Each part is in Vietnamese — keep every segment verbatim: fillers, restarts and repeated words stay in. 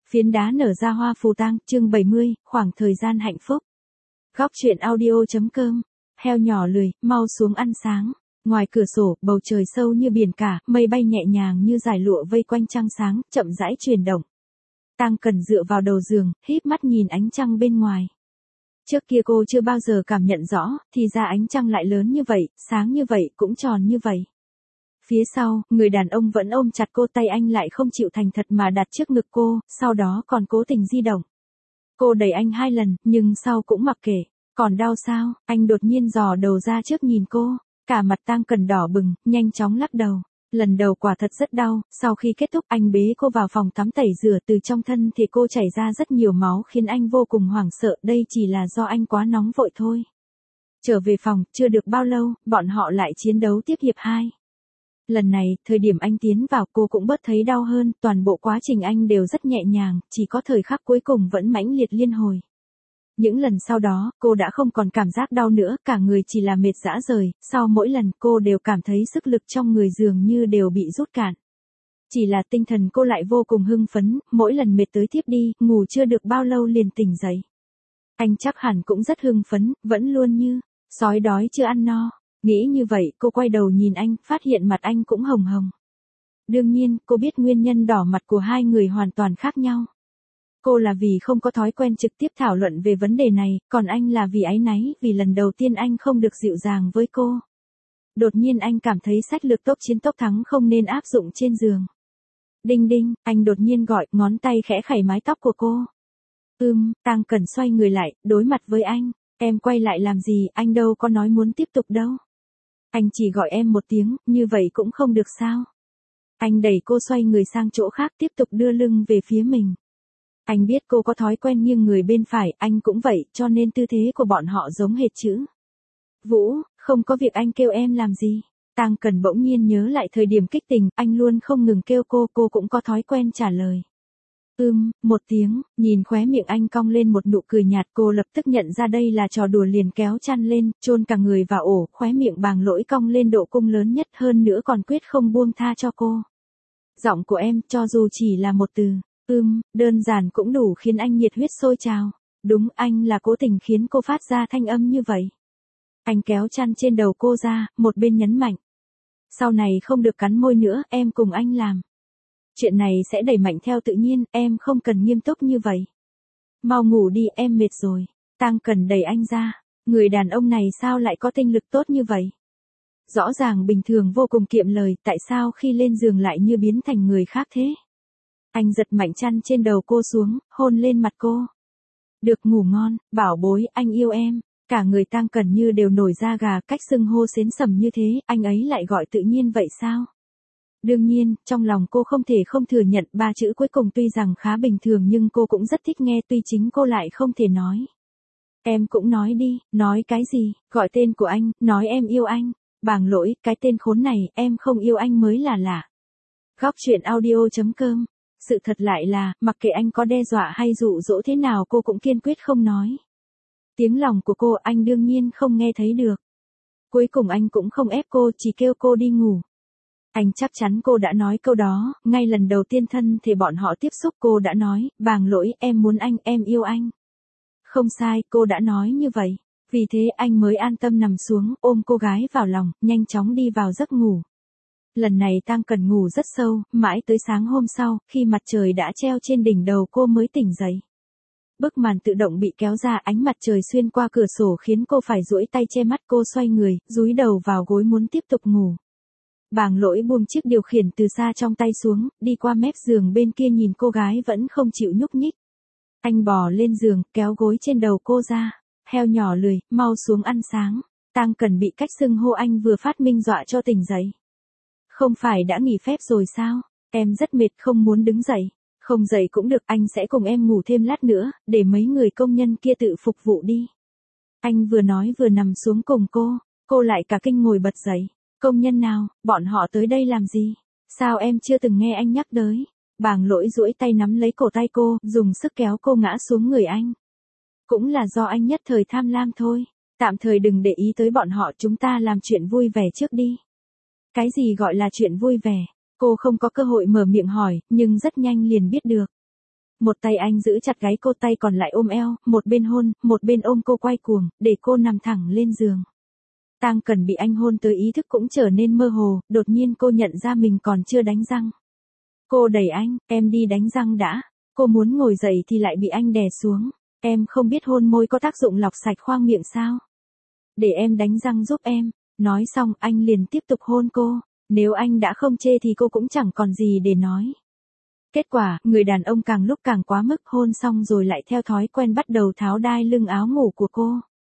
Phiến đá nở ra hoa phù tang, chương bảy mươi, khoảng thời gian hạnh phúc. Góc truyện audio.com. Heo nhỏ lười, mau xuống ăn sáng. Ngoài cửa sổ, bầu trời sâu như biển cả, mây bay nhẹ nhàng như dải lụa vây quanh trăng sáng, chậm rãi chuyển động. Tang Cần dựa vào đầu giường, híp mắt nhìn ánh trăng bên ngoài. Trước kia cô chưa bao giờ cảm nhận rõ, thì ra ánh trăng lại lớn như vậy, sáng như vậy, cũng tròn như vậy. Phía sau, người đàn ông vẫn ôm chặt cô, tay anh lại không chịu thành thật mà đặt trước ngực cô, sau đó còn cố tình di động. Cô đẩy anh hai lần, nhưng sau cũng mặc kệ. Còn đau sao? Anh đột nhiên dò đầu ra trước nhìn cô. Cả mặt Tang Cần đỏ bừng, nhanh chóng lắc đầu. Lần đầu quả thật rất đau, sau khi kết thúc anh bế cô vào phòng tắm tẩy rửa, từ trong thân thì cô chảy ra rất nhiều máu khiến anh vô cùng hoảng sợ, đây chỉ là do anh quá nóng vội thôi. Trở về phòng, chưa được bao lâu, bọn họ lại chiến đấu tiếp hiệp hai. Lần này, thời điểm anh tiến vào cô cũng bớt thấy đau hơn, toàn bộ quá trình anh đều rất nhẹ nhàng, chỉ có thời khắc cuối cùng vẫn mãnh liệt liên hồi. Những lần sau đó, cô đã không còn cảm giác đau nữa, cả người chỉ là mệt rã rời, sau mỗi lần cô đều cảm thấy sức lực trong người dường như đều bị rút cạn. Chỉ là tinh thần cô lại vô cùng hưng phấn, mỗi lần mệt tới thiếp đi, ngủ chưa được bao lâu liền tỉnh dậy. Anh chắc hẳn cũng rất hưng phấn, vẫn luôn như sói đói chưa ăn no. Nghĩ như vậy, cô quay đầu nhìn anh, phát hiện mặt anh cũng hồng hồng. Đương nhiên, cô biết nguyên nhân đỏ mặt của hai người hoàn toàn khác nhau. Cô là vì không có thói quen trực tiếp thảo luận về vấn đề này, còn anh là vì áy náy, vì lần đầu tiên anh không được dịu dàng với cô. Đột nhiên anh cảm thấy sách lược tốc chiến tốc thắng không nên áp dụng trên giường. Đinh đinh, anh đột nhiên gọi, ngón tay khẽ khẩy mái tóc của cô. Ừm, Tang Cần xoay người lại, đối mặt với anh. Em quay lại làm gì, anh đâu có nói muốn tiếp tục đâu. Anh chỉ gọi em một tiếng, như vậy cũng không được sao. Anh đẩy cô xoay người sang chỗ khác, tiếp tục đưa lưng về phía mình. Anh biết cô có thói quen nghiêng người bên phải, anh cũng vậy, cho nên tư thế của bọn họ giống hệt chữ. Vũ, không có việc anh kêu em làm gì. Tang Cần bỗng nhiên nhớ lại thời điểm kích tình, anh luôn không ngừng kêu cô, cô cũng có thói quen trả lời. Ừm, một tiếng, nhìn khóe miệng anh cong lên một nụ cười nhạt, cô lập tức nhận ra đây là trò đùa liền kéo chăn lên, chôn cả người vào ổ, khóe miệng Bàng Lỗi cong lên độ cung lớn nhất, hơn nữa còn quyết không buông tha cho cô. Giọng của em, cho dù chỉ là một từ, ừm, đơn giản cũng đủ khiến anh nhiệt huyết sôi trào. Đúng, anh là cố tình khiến cô phát ra thanh âm như vậy. Anh kéo chăn trên đầu cô ra, một bên nhấn mạnh. Sau này không được cắn môi nữa, em cùng anh làm. Chuyện này sẽ đẩy mạnh theo tự nhiên, em không cần nghiêm túc như vậy. Mau ngủ đi, em mệt rồi. Tang Cần đẩy anh ra. Người đàn ông này sao lại có tinh lực tốt như vậy? Rõ ràng bình thường vô cùng kiệm lời, tại sao khi lên giường lại như biến thành người khác thế? Anh giật mạnh chăn trên đầu cô xuống, hôn lên mặt cô. Được, ngủ ngon, bảo bối, anh yêu em. Cả người Tang Cần như đều nổi da gà, cách xưng hô xến sầm như thế, anh ấy lại gọi tự nhiên vậy sao? Đương nhiên, trong lòng cô không thể không thừa nhận ba chữ cuối cùng tuy rằng khá bình thường nhưng cô cũng rất thích nghe, tuy chính cô lại không thể nói. Em cũng nói đi, nói cái gì, gọi tên của anh, nói em yêu anh. Bàng Lỗi, cái tên khốn này, em không yêu anh mới là lạ. Góc truyện audio.com. Sự thật lại là, mặc kệ anh có đe dọa hay dụ dỗ thế nào cô cũng kiên quyết không nói. Tiếng lòng của cô anh đương nhiên không nghe thấy được. Cuối cùng anh cũng không ép cô, chỉ kêu cô đi ngủ. Anh chắc chắn cô đã nói câu đó, ngay lần đầu tiên thân thì bọn họ tiếp xúc cô đã nói, Bàng Lỗi, em muốn anh, em yêu anh. Không sai, cô đã nói như vậy. Vì thế anh mới an tâm nằm xuống, ôm cô gái vào lòng, nhanh chóng đi vào giấc ngủ. Lần này Tang Cần ngủ rất sâu, mãi tới sáng hôm sau, khi mặt trời đã treo trên đỉnh đầu cô mới tỉnh dậy. Bức màn tự động bị kéo ra, ánh mặt trời xuyên qua cửa sổ khiến cô phải duỗi tay che mắt, cô xoay người, dúi đầu vào gối muốn tiếp tục ngủ. Bàng Lỗi buông chiếc điều khiển từ xa trong tay xuống, đi qua mép giường bên kia nhìn cô gái vẫn không chịu nhúc nhích. Anh bò lên giường, kéo gối trên đầu cô ra. Heo nhỏ lười, mau xuống ăn sáng. Tang Cần bị cách xưng hô anh vừa phát minh dọa cho tỉnh dậy. Không phải đã nghỉ phép rồi sao? Em rất mệt, không muốn đứng dậy. Không dậy cũng được, anh sẽ cùng em ngủ thêm lát nữa, để mấy người công nhân kia tự phục vụ đi. Anh vừa nói vừa nằm xuống cùng cô, cô lại cả kinh ngồi bật dậy. Công nhân nào, bọn họ tới đây làm gì? Sao em chưa từng nghe anh nhắc tới? Bàng Lỗi duỗi tay nắm lấy cổ tay cô, dùng sức kéo cô ngã xuống người anh. Cũng là do anh nhất thời tham lam thôi. Tạm thời đừng để ý tới bọn họ, chúng ta làm chuyện vui vẻ trước đi. Cái gì gọi là chuyện vui vẻ? Cô không có cơ hội mở miệng hỏi, nhưng rất nhanh liền biết được. Một tay anh giữ chặt gáy cô, tay còn lại ôm eo, một bên hôn, một bên ôm cô quay cuồng, để cô nằm thẳng lên giường. Tang Cần bị anh hôn tới ý thức cũng trở nên mơ hồ, đột nhiên cô nhận ra mình còn chưa đánh răng. Cô đẩy anh, em đi đánh răng đã. Cô muốn ngồi dậy thì lại bị anh đè xuống. Em không biết hôn môi có tác dụng lọc sạch khoang miệng sao? Để em đánh răng giúp em. Nói xong anh liền tiếp tục hôn cô. Nếu anh đã không chê thì cô cũng chẳng còn gì để nói. Kết quả, người đàn ông càng lúc càng quá mức, hôn xong rồi lại theo thói quen bắt đầu tháo đai lưng áo ngủ của cô.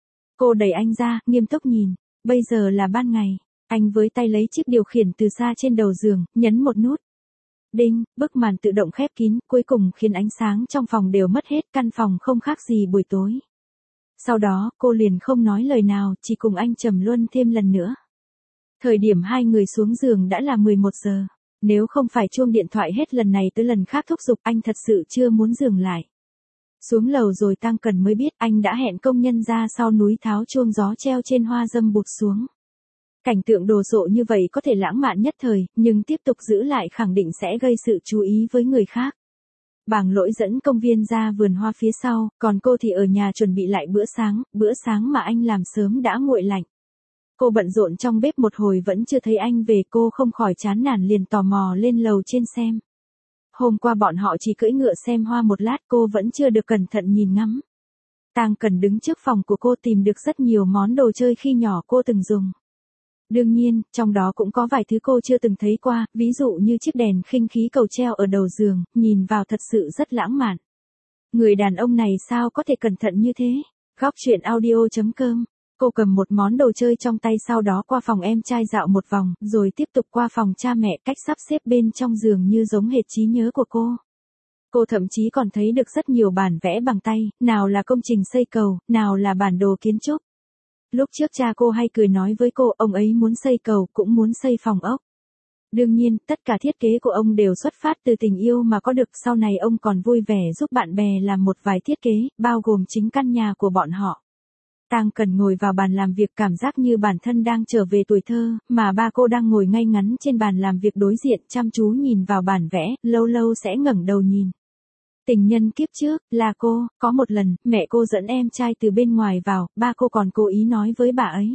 Cô đẩy anh ra, nghiêm túc nhìn. Bây giờ là ban ngày. Anh với tay lấy chiếc điều khiển từ xa trên đầu giường, nhấn một nút. Đinh, bức màn tự động khép kín, cuối cùng khiến ánh sáng trong phòng đều mất hết, căn phòng không khác gì buổi tối. Sau đó, cô liền không nói lời nào, chỉ cùng anh trầm luân thêm lần nữa. Thời điểm hai người xuống giường đã là mười một giờ. Nếu không phải chuông điện thoại hết lần này tới lần khác thúc giục, anh thật sự chưa muốn dừng lại. Xuống lầu rồi Tang Cần mới biết anh đã hẹn công nhân ra sau núi tháo chuông gió treo trên hoa dâm bụt xuống. Cảnh tượng đồ sộ như vậy có thể lãng mạn nhất thời, nhưng tiếp tục giữ lại khẳng định sẽ gây sự chú ý với người khác. Bàng Lỗi dẫn công viên ra vườn hoa phía sau, còn cô thì ở nhà chuẩn bị lại bữa sáng, bữa sáng mà anh làm sớm đã nguội lạnh. Cô bận rộn trong bếp một hồi vẫn chưa thấy anh về, cô không khỏi chán nản liền tò mò lên lầu trên xem. Hôm qua bọn họ chỉ cưỡi ngựa xem hoa một lát, cô vẫn chưa được cẩn thận nhìn ngắm. Tang Cần đứng trước phòng của cô tìm được rất nhiều món đồ chơi khi nhỏ cô từng dùng. Đương nhiên, trong đó cũng có vài thứ cô chưa từng thấy qua, ví dụ như chiếc đèn khinh khí cầu treo ở đầu giường, nhìn vào thật sự rất lãng mạn. Người đàn ông này sao có thể cẩn thận như thế? Góc truyện audio chấm com. Cô cầm một món đồ chơi trong tay, sau đó qua phòng em trai dạo một vòng, rồi tiếp tục qua phòng cha mẹ, cách sắp xếp bên trong giường như giống hệt trí nhớ của cô. Cô thậm chí còn thấy được rất nhiều bản vẽ bằng tay, nào là công trình xây cầu, nào là bản đồ kiến trúc. Lúc trước cha cô hay cười nói với cô, ông ấy muốn xây cầu, cũng muốn xây phòng ốc. Đương nhiên, tất cả thiết kế của ông đều xuất phát từ tình yêu mà có được, sau này ông còn vui vẻ giúp bạn bè làm một vài thiết kế, bao gồm chính căn nhà của bọn họ. Tang Cần ngồi vào bàn làm việc, cảm giác như bản thân đang trở về tuổi thơ, mà ba cô đang ngồi ngay ngắn trên bàn làm việc đối diện, chăm chú nhìn vào bản vẽ, lâu lâu sẽ ngẩng đầu nhìn. Tình nhân kiếp trước, là cô, có một lần, mẹ cô dẫn em trai từ bên ngoài vào, ba cô còn cố ý nói với bà ấy.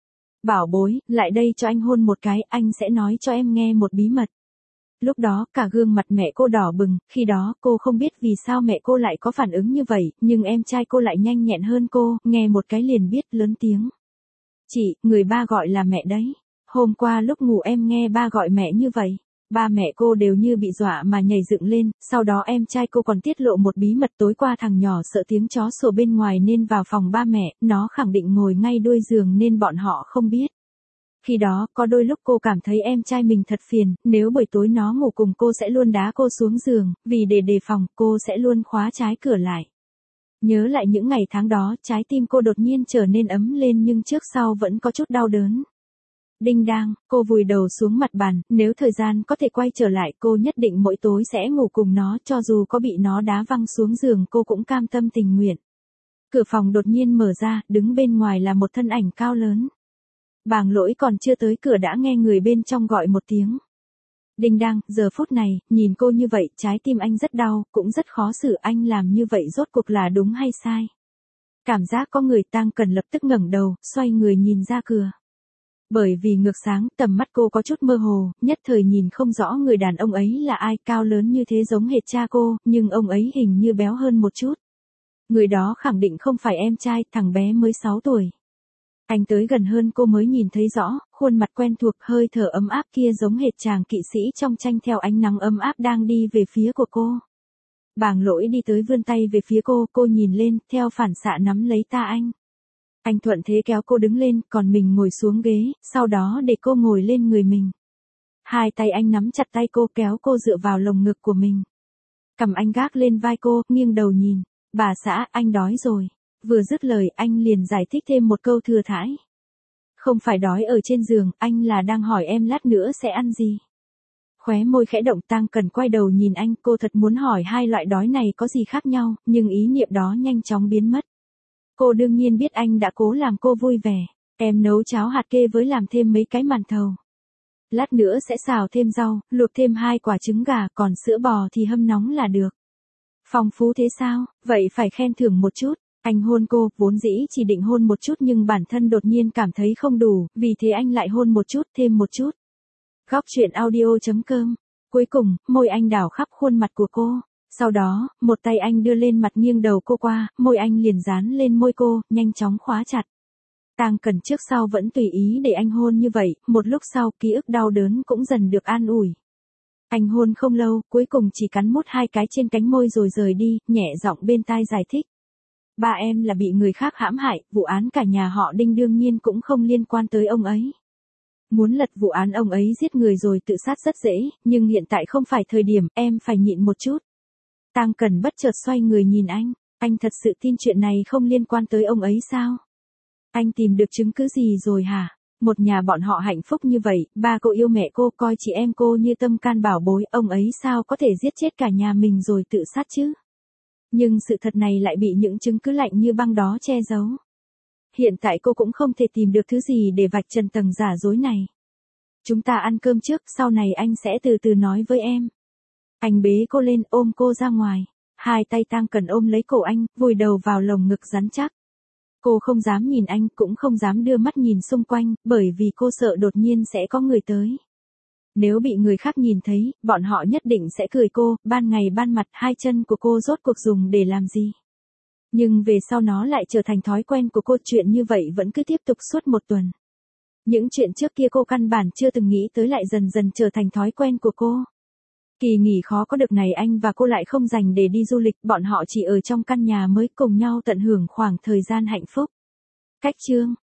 Bảo bối, lại đây cho anh hôn một cái, anh sẽ nói cho em nghe một bí mật. Lúc đó, cả gương mặt mẹ cô đỏ bừng, khi đó, cô không biết vì sao mẹ cô lại có phản ứng như vậy, nhưng em trai cô lại nhanh nhẹn hơn cô, nghe một cái liền biết, lớn tiếng. Chị, người ba gọi là mẹ đấy. Hôm qua lúc ngủ em nghe ba gọi mẹ như vậy. Ba mẹ cô đều như bị dọa mà nhảy dựng lên, sau đó em trai cô còn tiết lộ một bí mật, tối qua thằng nhỏ sợ tiếng chó sủa bên ngoài nên vào phòng ba mẹ, nó khẳng định ngồi ngay đuôi giường nên bọn họ không biết. Khi đó, có đôi lúc cô cảm thấy em trai mình thật phiền, nếu buổi tối nó ngủ cùng cô sẽ luôn đá cô xuống giường, vì để đề phòng, cô sẽ luôn khóa trái cửa lại. Nhớ lại những ngày tháng đó, trái tim cô đột nhiên trở nên ấm lên nhưng trước sau vẫn có chút đau đớn. Đinh đang, cô vùi đầu xuống mặt bàn, nếu thời gian có thể quay trở lại cô nhất định mỗi tối sẽ ngủ cùng nó, cho dù có bị nó đá văng xuống giường cô cũng cam tâm tình nguyện. Cửa phòng đột nhiên mở ra, đứng bên ngoài là một thân ảnh cao lớn. Bàng Lỗi còn chưa tới cửa đã nghe người bên trong gọi một tiếng. Đinh đang, giờ phút này, nhìn cô như vậy, trái tim anh rất đau, cũng rất khó xử, anh làm như vậy rốt cuộc là đúng hay sai. Cảm giác có người. Tang Cần lập tức ngẩng đầu, xoay người nhìn ra cửa. Bởi vì ngược sáng, tầm mắt cô có chút mơ hồ, nhất thời nhìn không rõ người đàn ông ấy là ai, cao lớn như thế giống hệt cha cô, nhưng ông ấy hình như béo hơn một chút. Người đó khẳng định không phải em trai, thằng bé mới sáu tuổi. Anh tới gần hơn cô mới nhìn thấy rõ, khuôn mặt quen thuộc, hơi thở ấm áp kia giống hệt chàng kỵ sĩ trong tranh theo ánh nắng ấm áp đang đi về phía của cô. Bàng Lỗi đi tới vươn tay về phía cô, cô nhìn lên, theo phản xạ nắm lấy ta anh. Anh thuận thế kéo cô đứng lên, còn mình ngồi xuống ghế, sau đó để cô ngồi lên người mình. Hai tay anh nắm chặt tay cô, kéo cô dựa vào lồng ngực của mình. Cầm anh gác lên vai cô, nghiêng đầu nhìn. Bà xã, anh đói rồi. Vừa dứt lời, anh liền giải thích thêm một câu thừa thãi. Không phải đói ở trên giường, anh là đang hỏi em lát nữa sẽ ăn gì. Khóe môi khẽ động, Tang Cần quay đầu nhìn anh, cô thật muốn hỏi hai loại đói này có gì khác nhau, nhưng ý niệm đó nhanh chóng biến mất. Cô đương nhiên biết anh đã cố làm cô vui vẻ. Em nấu cháo hạt kê với làm thêm mấy cái màn thầu. Lát nữa sẽ xào thêm rau, luộc thêm hai quả trứng gà, còn sữa bò thì hâm nóng là được. Phong phú thế sao, vậy phải khen thưởng một chút. Anh hôn cô, vốn dĩ chỉ định hôn một chút nhưng bản thân đột nhiên cảm thấy không đủ, vì thế anh lại hôn một chút, thêm một chút. Góc truyện audio.com. Cuối cùng, môi anh đảo khắp khuôn mặt của cô. Sau đó, một tay anh đưa lên mặt nghiêng đầu cô qua, môi anh liền dán lên môi cô, nhanh chóng khóa chặt. Tang Cẩn trước sau vẫn tùy ý để anh hôn như vậy, một lúc sau ký ức đau đớn cũng dần được an ủi. Anh hôn không lâu, cuối cùng chỉ cắn mút hai cái trên cánh môi rồi rời đi, nhẹ giọng bên tai giải thích. Ba em là bị người khác hãm hại, vụ án cả nhà họ Đinh đương nhiên cũng không liên quan tới ông ấy. Muốn lật vụ án ông ấy giết người rồi tự sát rất dễ, nhưng hiện tại không phải thời điểm, em phải nhịn một chút. Tang Cẩn bất chợt xoay người nhìn anh, anh thật sự tin chuyện này không liên quan tới ông ấy sao? Anh tìm được chứng cứ gì rồi hả? Một nhà bọn họ hạnh phúc như vậy, ba cô yêu mẹ cô, coi chị em cô như tâm can bảo bối, ông ấy sao có thể giết chết cả nhà mình rồi tự sát chứ? Nhưng sự thật này lại bị những chứng cứ lạnh như băng đó che giấu. Hiện tại cô cũng không thể tìm được thứ gì để vạch trần tầng giả dối này. Chúng ta ăn cơm trước, sau này anh sẽ từ từ nói với em. Anh bế cô lên, ôm cô ra ngoài. Hai tay Tang Cẩn ôm lấy cổ anh, vùi đầu vào lồng ngực rắn chắc. Cô không dám nhìn anh, cũng không dám đưa mắt nhìn xung quanh, bởi vì cô sợ đột nhiên sẽ có người tới. Nếu bị người khác nhìn thấy, bọn họ nhất định sẽ cười cô, ban ngày ban mặt hai chân của cô rốt cuộc dùng để làm gì. Nhưng về sau nó lại trở thành thói quen của cô, chuyện như vậy vẫn cứ tiếp tục suốt một tuần. Những chuyện trước kia cô căn bản chưa từng nghĩ tới lại dần dần trở thành thói quen của cô. Kỳ nghỉ khó có được này anh và cô lại không dành để đi du lịch, bọn họ chỉ ở trong căn nhà mới cùng nhau tận hưởng khoảng thời gian hạnh phúc. Cách chương